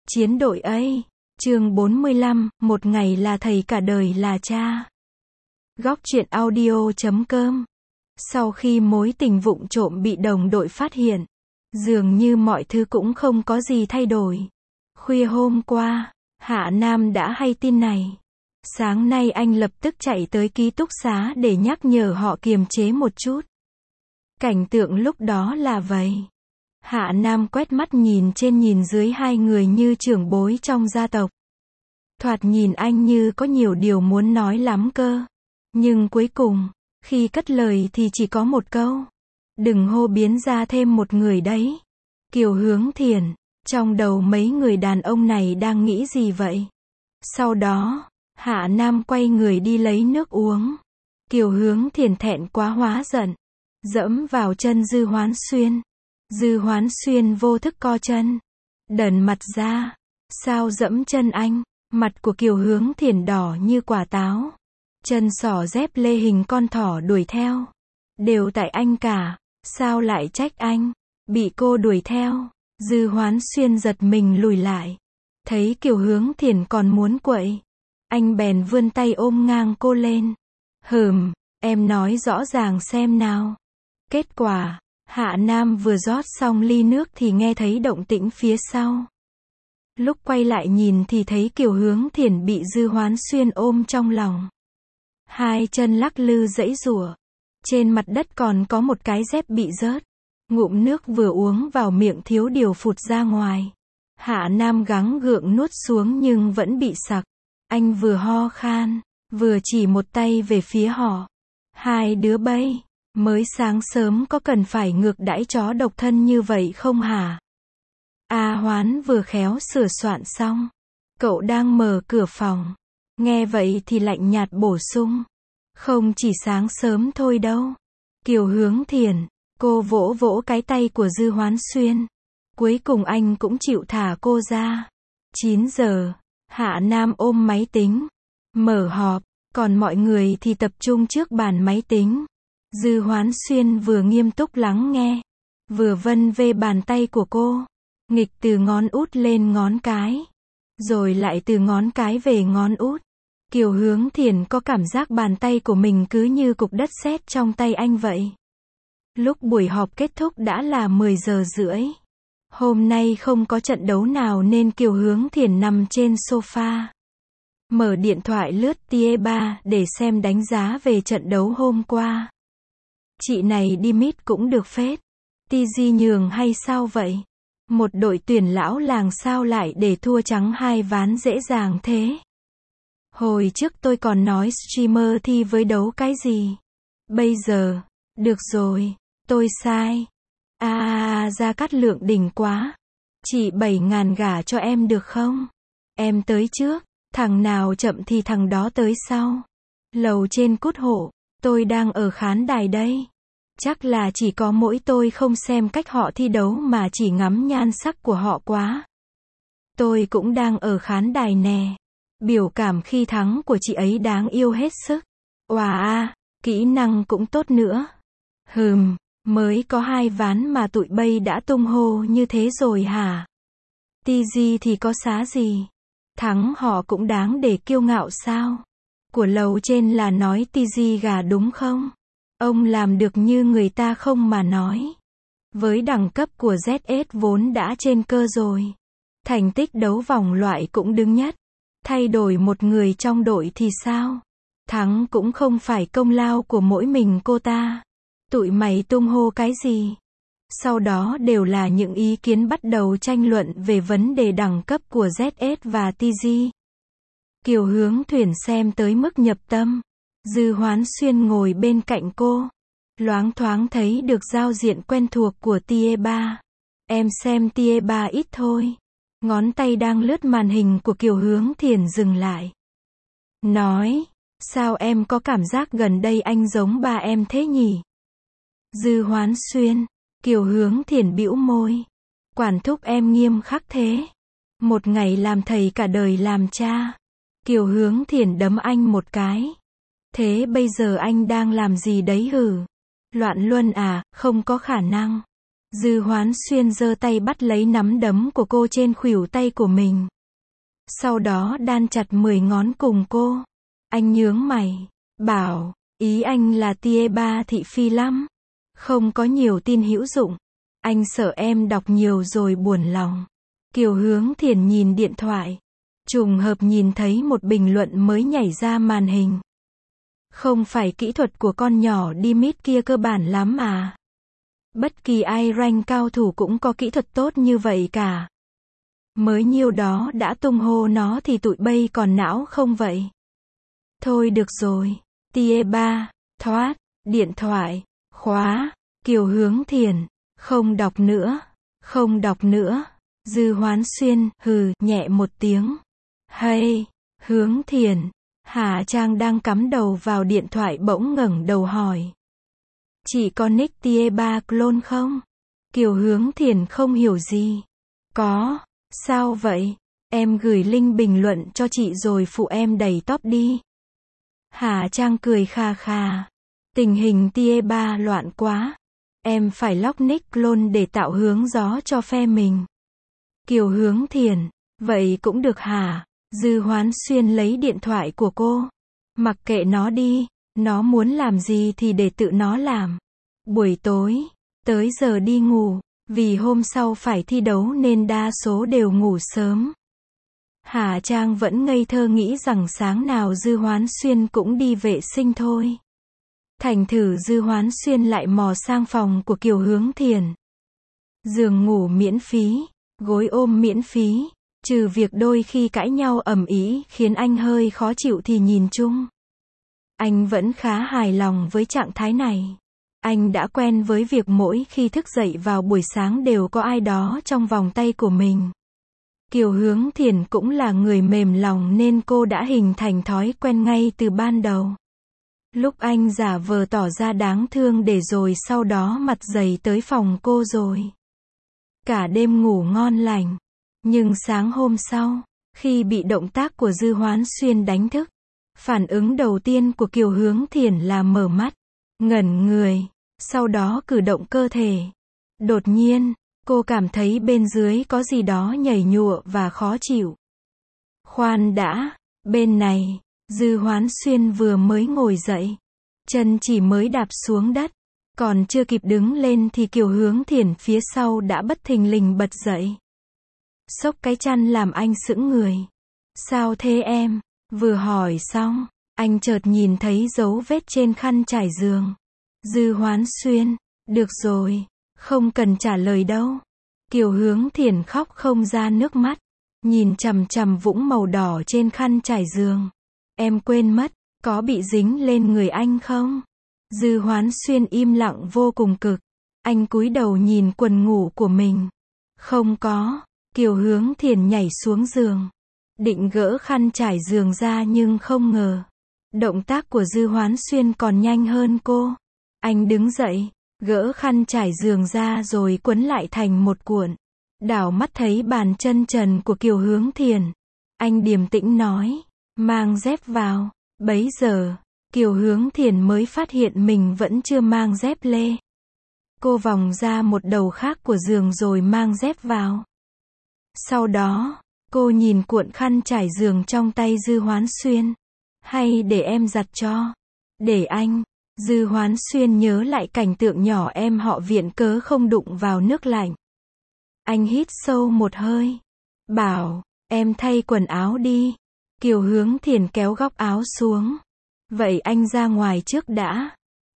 Chiến đội A, chương 45, một ngày là thầy cả đời là cha. Góc truyện audio.com. Sau khi mối tình vụng trộm bị đồng đội phát hiện, dường như mọi thứ cũng không có gì thay đổi. Khuya hôm qua, Hạ Nam đã hay tin này. Sáng nay anh lập tức chạy tới ký túc xá để nhắc nhở họ kiềm chế một chút. Cảnh tượng lúc đó là vậy. Hạ Nam quét mắt nhìn trên nhìn dưới hai người như trưởng bối trong gia tộc. Thoạt nhìn anh như có nhiều điều muốn nói lắm cơ. Nhưng cuối cùng, khi cất lời thì chỉ có một câu. Đừng hô biến ra thêm một người đấy. Kiều Hướng Thiển, trong đầu mấy người đàn ông này đang nghĩ gì vậy? Sau đó, Hạ Nam quay người đi lấy nước uống. Kiều Hướng Thiển thẹn quá hóa giận. Dẫm vào chân Dư Hoán Xuyên. Dư Hoán Xuyên vô thức co chân. Đần mặt ra. Sao dẫm chân anh? Mặt của Kiều Hướng Thiển đỏ như quả táo. Chân sỏ dép lê hình con thỏ đuổi theo. Đều tại anh cả. Sao lại trách anh? Bị cô đuổi theo. Dư Hoán Xuyên giật mình lùi lại. Thấy Kiều Hướng Thiển còn muốn quậy. Anh bèn vươn tay ôm ngang cô lên. Em nói rõ ràng xem nào. Kết quả, Hạ Nam vừa rót xong ly nước thì nghe thấy động tĩnh phía sau. Lúc quay lại nhìn thì thấy Kiều Hướng Thiển bị Dư Hoán Xuyên ôm trong lòng. Hai chân lắc lư giãy giụa. Trên mặt đất còn có một cái dép bị rớt. Ngụm nước vừa uống vào miệng thiếu điều phụt ra ngoài. Hạ Nam gắng gượng nuốt xuống nhưng vẫn bị sặc. Anh vừa ho khan, vừa chỉ một tay về phía họ. Hai đứa bay, mới sáng sớm có cần phải ngược đãi chó độc thân như vậy không hả? A Hoán vừa khéo sửa soạn xong. Cậu đang mở cửa phòng. Nghe vậy thì lạnh nhạt bổ sung. Không chỉ sáng sớm thôi đâu. Kiều Hướng Thiển, cô vỗ vỗ cái tay của Dư Hoán Xuyên. Cuối cùng anh cũng chịu thả cô ra. 9 giờ, Hạ Nam ôm máy tính. Mở họp, còn mọi người thì tập trung trước bàn máy tính. Dư Hoán Xuyên vừa nghiêm túc lắng nghe, vừa vân vê bàn tay của cô. Nghịch từ ngón út lên ngón cái. Rồi lại từ ngón cái về ngón út. Kiều Hướng Thiển có cảm giác bàn tay của mình cứ như cục đất sét trong tay anh vậy. Lúc buổi họp kết thúc đã là 10 giờ rưỡi. Hôm nay không có trận đấu nào nên Kiều Hướng Thiển nằm trên sofa. Mở điện thoại lướt TE3 để xem đánh giá về trận đấu hôm qua. Chị này đi mít cũng được phết. TG nhường hay sao vậy? Một đội tuyển lão làng sao lại để thua trắng hai ván dễ dàng thế? Hồi trước tôi còn nói streamer thi với đấu cái gì? Bây giờ, được rồi, tôi sai. Gia Cát Lượng đỉnh quá. Chị 7.000 gả cho em được không? Em tới trước, thằng nào chậm thì thằng đó tới sau. Lầu trên Cút Hổ, tôi đang ở khán đài đây. Chắc là chỉ có mỗi tôi không xem cách họ thi đấu mà chỉ ngắm nhan sắc của họ quá. Tôi cũng đang ở khán đài nè. Biểu cảm khi thắng của chị ấy đáng yêu hết sức. Kỹ năng cũng tốt nữa. Mới có 2 ván mà tụi bay đã tung hô như thế rồi hả? TG thì có xá gì? Thắng họ cũng đáng để kiêu ngạo sao? Của lầu trên là nói TG gà đúng không? Ông làm được như người ta không mà nói. Với đẳng cấp của ZS vốn đã trên cơ rồi. Thành tích đấu vòng loại cũng đứng nhất. Thay đổi một người trong đội thì sao? Thắng cũng không phải công lao của mỗi mình cô ta. Tụi mày tung hô cái gì? Sau đó đều là những ý kiến bắt đầu tranh luận về vấn đề đẳng cấp của ZS và TG. Kiều Hướng Thiển xem tới mức nhập tâm. Dư Hoán Xuyên ngồi bên cạnh cô. Loáng thoáng thấy được giao diện quen thuộc của TE3. Em xem TE3 ít thôi. Ngón tay đang lướt màn hình của Kiều Hướng Thiển dừng lại. Nói, sao em có cảm giác gần đây anh giống ba em thế nhỉ? Dư Hoán Xuyên, Kiều Hướng Thiển bĩu môi. Quản thúc em nghiêm khắc thế. Một ngày làm thầy cả đời làm cha. Kiều Hướng Thiển đấm anh một cái. Thế bây giờ anh đang làm gì đấy hử? Loạn luân à, không có khả năng. Dư Hoán Xuyên giơ tay bắt lấy nắm đấm của cô trên khuỷu tay của mình. Sau đó đan chặt 10 ngón cùng cô. Anh nhướng mày, bảo, ý anh là tia ba thị phi lắm. Không có nhiều tin hữu dụng. Anh sợ em đọc nhiều rồi buồn lòng. Kiều Hướng Thiền nhìn điện thoại. Trùng hợp nhìn thấy một bình luận mới nhảy ra màn hình. Không phải kỹ thuật của con nhỏ Dimit kia cơ bản lắm à? Bất kỳ ai rank cao thủ cũng có kỹ thuật tốt như vậy cả. Mới nhiêu đó đã tung hô nó thì tụi bay còn não không vậy? Thôi được rồi. Tia ba, thoát, điện thoại, khóa, Kiều Hướng Thiền, không đọc nữa, không đọc nữa. Dư Hoán Xuyên, hừ, nhẹ một tiếng. Hay, Hướng Thiền. Hà Trang đang cắm đầu vào điện thoại bỗng ngẩng đầu hỏi. Chị có nick tia ba clone không? Kiều Hướng Thiền không hiểu gì. Có, sao vậy? Em gửi link bình luận cho chị rồi phụ em đẩy top đi. Hà Trang cười khà khà. Tình hình tia ba loạn quá. Em phải lock nick clone để tạo hướng gió cho phe mình. Kiều Hướng Thiền, vậy cũng được hả? Dư Hoán Xuyên lấy điện thoại của cô. Mặc kệ nó đi, nó muốn làm gì thì để tự nó làm. Buổi tối, tới giờ đi ngủ, vì hôm sau phải thi đấu nên đa số đều ngủ sớm. Hà Trang vẫn ngây thơ nghĩ rằng sáng nào Dư Hoán Xuyên cũng đi vệ sinh thôi. Thành thử Dư Hoán Xuyên lại mò sang phòng của Kiều Hướng Thiền. Giường ngủ miễn phí, gối ôm miễn phí, trừ việc đôi khi cãi nhau ầm ĩ khiến anh hơi khó chịu thì nhìn chung. Anh vẫn khá hài lòng với trạng thái này. Anh đã quen với việc mỗi khi thức dậy vào buổi sáng đều có ai đó trong vòng tay của mình. Kiều Hướng Thiền cũng là người mềm lòng nên cô đã hình thành thói quen ngay từ ban đầu. Lúc anh giả vờ tỏ ra đáng thương để rồi sau đó mặt dày tới phòng cô rồi. Cả đêm ngủ ngon lành. Nhưng sáng hôm sau, khi bị động tác của Dư Hoán Xuyên đánh thức, phản ứng đầu tiên của Kiều Hướng Thiền là mở mắt, ngẩn người, sau đó cử động cơ thể. Đột nhiên, cô cảm thấy bên dưới có gì đó nhảy nhụa và khó chịu. Khoan đã, bên này, Dư Hoán Xuyên vừa mới ngồi dậy, chân chỉ mới đạp xuống đất, còn chưa kịp đứng lên thì Kiều Hướng Thiền phía sau đã bất thình lình bật dậy. Xốc cái chăn làm anh sững người. Sao thế em? Vừa hỏi xong, anh chợt nhìn thấy dấu vết trên khăn trải giường. Dư Hoán Xuyên, được rồi, không cần trả lời đâu. Kiều Hướng Thiền khóc không ra nước mắt, nhìn chằm chằm vũng màu đỏ trên khăn trải giường. Em quên mất, có bị dính lên người anh không? Dư Hoán Xuyên im lặng vô cùng cực. Anh cúi đầu nhìn quần ngủ của mình. Không có. Kiều Hướng Thiền nhảy xuống giường, định gỡ khăn trải giường ra nhưng không ngờ. Động tác của Dư Hoán Xuyên còn nhanh hơn cô. Anh đứng dậy, gỡ khăn trải giường ra rồi quấn lại thành một cuộn. Đảo mắt thấy bàn chân trần của Kiều Hướng Thiền. Anh điềm tĩnh nói, mang dép vào. Bấy giờ, Kiều Hướng Thiền mới phát hiện mình vẫn chưa mang dép lê. Cô vòng ra một đầu khác của giường rồi mang dép vào. Sau đó, cô nhìn cuộn khăn trải giường trong tay Dư Hoán Xuyên. Hay để em giặt cho? Để anh. Dư Hoán Xuyên nhớ lại cảnh tượng nhỏ em họ viện cớ không đụng vào nước lạnh. Anh hít sâu một hơi. Bảo, em thay quần áo đi. Kiều Hướng Thiền kéo góc áo xuống. Vậy anh ra ngoài trước đã.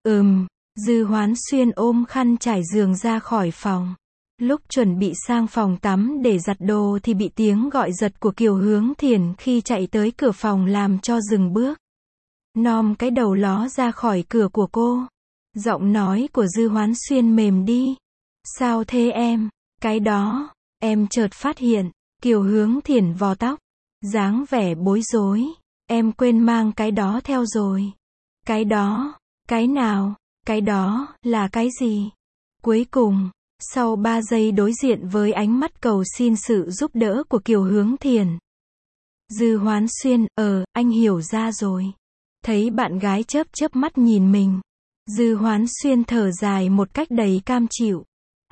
Dư Hoán Xuyên ôm khăn trải giường ra khỏi phòng. Lúc chuẩn bị sang phòng tắm để giặt đồ thì bị tiếng gọi giật của Kiều Hướng Thiền khi chạy tới cửa phòng làm cho dừng bước. Nom cái đầu ló ra khỏi cửa của cô. Giọng nói của Dư Hoán Xuyên mềm đi. Sao thế em? Cái đó, em chợt phát hiện. Kiều Hướng Thiền vò tóc, dáng vẻ bối rối. Em quên mang cái đó theo rồi. Cái đó, cái nào? Cái đó, là cái gì? Cuối cùng, sau 3 giây đối diện với ánh mắt cầu xin sự giúp đỡ của Kiều Hướng Thiền, Dư Hoán Xuyên, anh hiểu ra rồi. Thấy bạn gái chớp chớp mắt nhìn mình, Dư Hoán Xuyên thở dài một cách đầy cam chịu.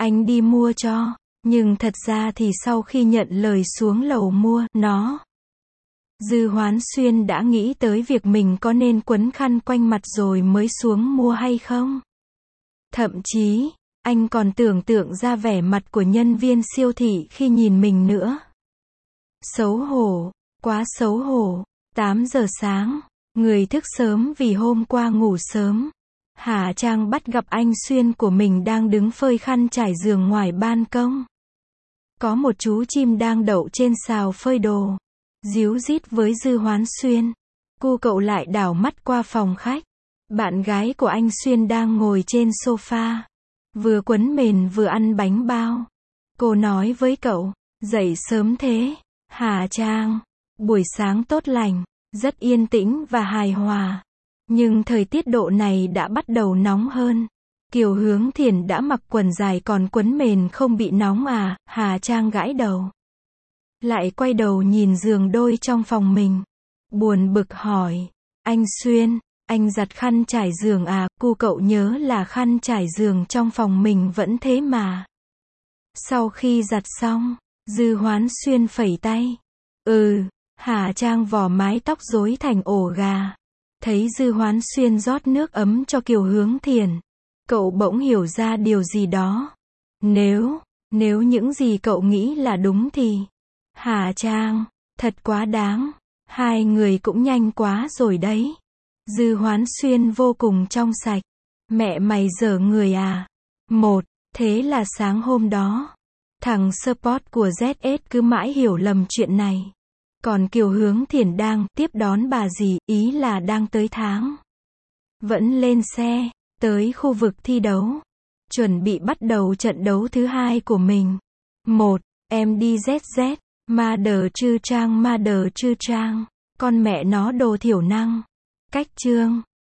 anh đi mua cho. Nhưng thật ra thì sau khi nhận lời xuống lầu mua nó, Dư Hoán Xuyên đã nghĩ tới việc mình có nên quấn khăn quanh mặt rồi mới xuống mua hay không. Thậm chí, anh còn tưởng tượng ra vẻ mặt của nhân viên siêu thị khi nhìn mình nữa. Xấu hổ, quá xấu hổ. 8 giờ sáng, người thức sớm vì hôm qua ngủ sớm. Hà Trang bắt gặp anh Xuyên của mình đang đứng phơi khăn trải giường ngoài ban công. Có một chú chim đang đậu trên sào phơi đồ, díu dít với Dư Hoán Xuyên. Cô cậu lại đảo mắt qua phòng khách. Bạn gái của anh Xuyên đang ngồi trên sofa, vừa quấn mền vừa ăn bánh bao. Cô nói với cậu, dậy sớm thế, Hà Trang. Buổi sáng tốt lành, rất yên tĩnh và hài hòa. Nhưng thời tiết độ này đã bắt đầu nóng hơn. Kiều Hướng Thiền đã mặc quần dài còn quấn mền không bị nóng à? Hà Trang gãi đầu. Lại quay đầu nhìn giường đôi trong phòng mình. Buồn bực hỏi, anh Xuyên, anh giặt khăn trải giường à? Cu cậu nhớ là khăn trải giường trong phòng mình vẫn thế mà. Sau khi giặt xong, Dư Hoán Xuyên phẩy tay. Hà Trang vò mái tóc rối thành ổ gà. Thấy Dư Hoán Xuyên rót nước ấm cho Kiều Hướng Thiền, cậu bỗng hiểu ra điều gì đó. Nếu những gì cậu nghĩ là đúng thì, Hà Trang, thật quá đáng. Hai người cũng nhanh quá rồi đấy. Dư Hoán Xuyên vô cùng trong sạch. Mẹ mày dở người à? Thế là sáng hôm đó, thằng support của ZS cứ mãi hiểu lầm chuyện này. Còn Kiều Hướng Thiền đang tiếp đón bà dì, ý là đang tới tháng. Vẫn lên xe, tới khu vực thi đấu. Chuẩn bị bắt đầu trận đấu thứ 2 của mình. MDZZ, ma đờ chư trang. Con mẹ nó đồ thiểu năng. Cách chương.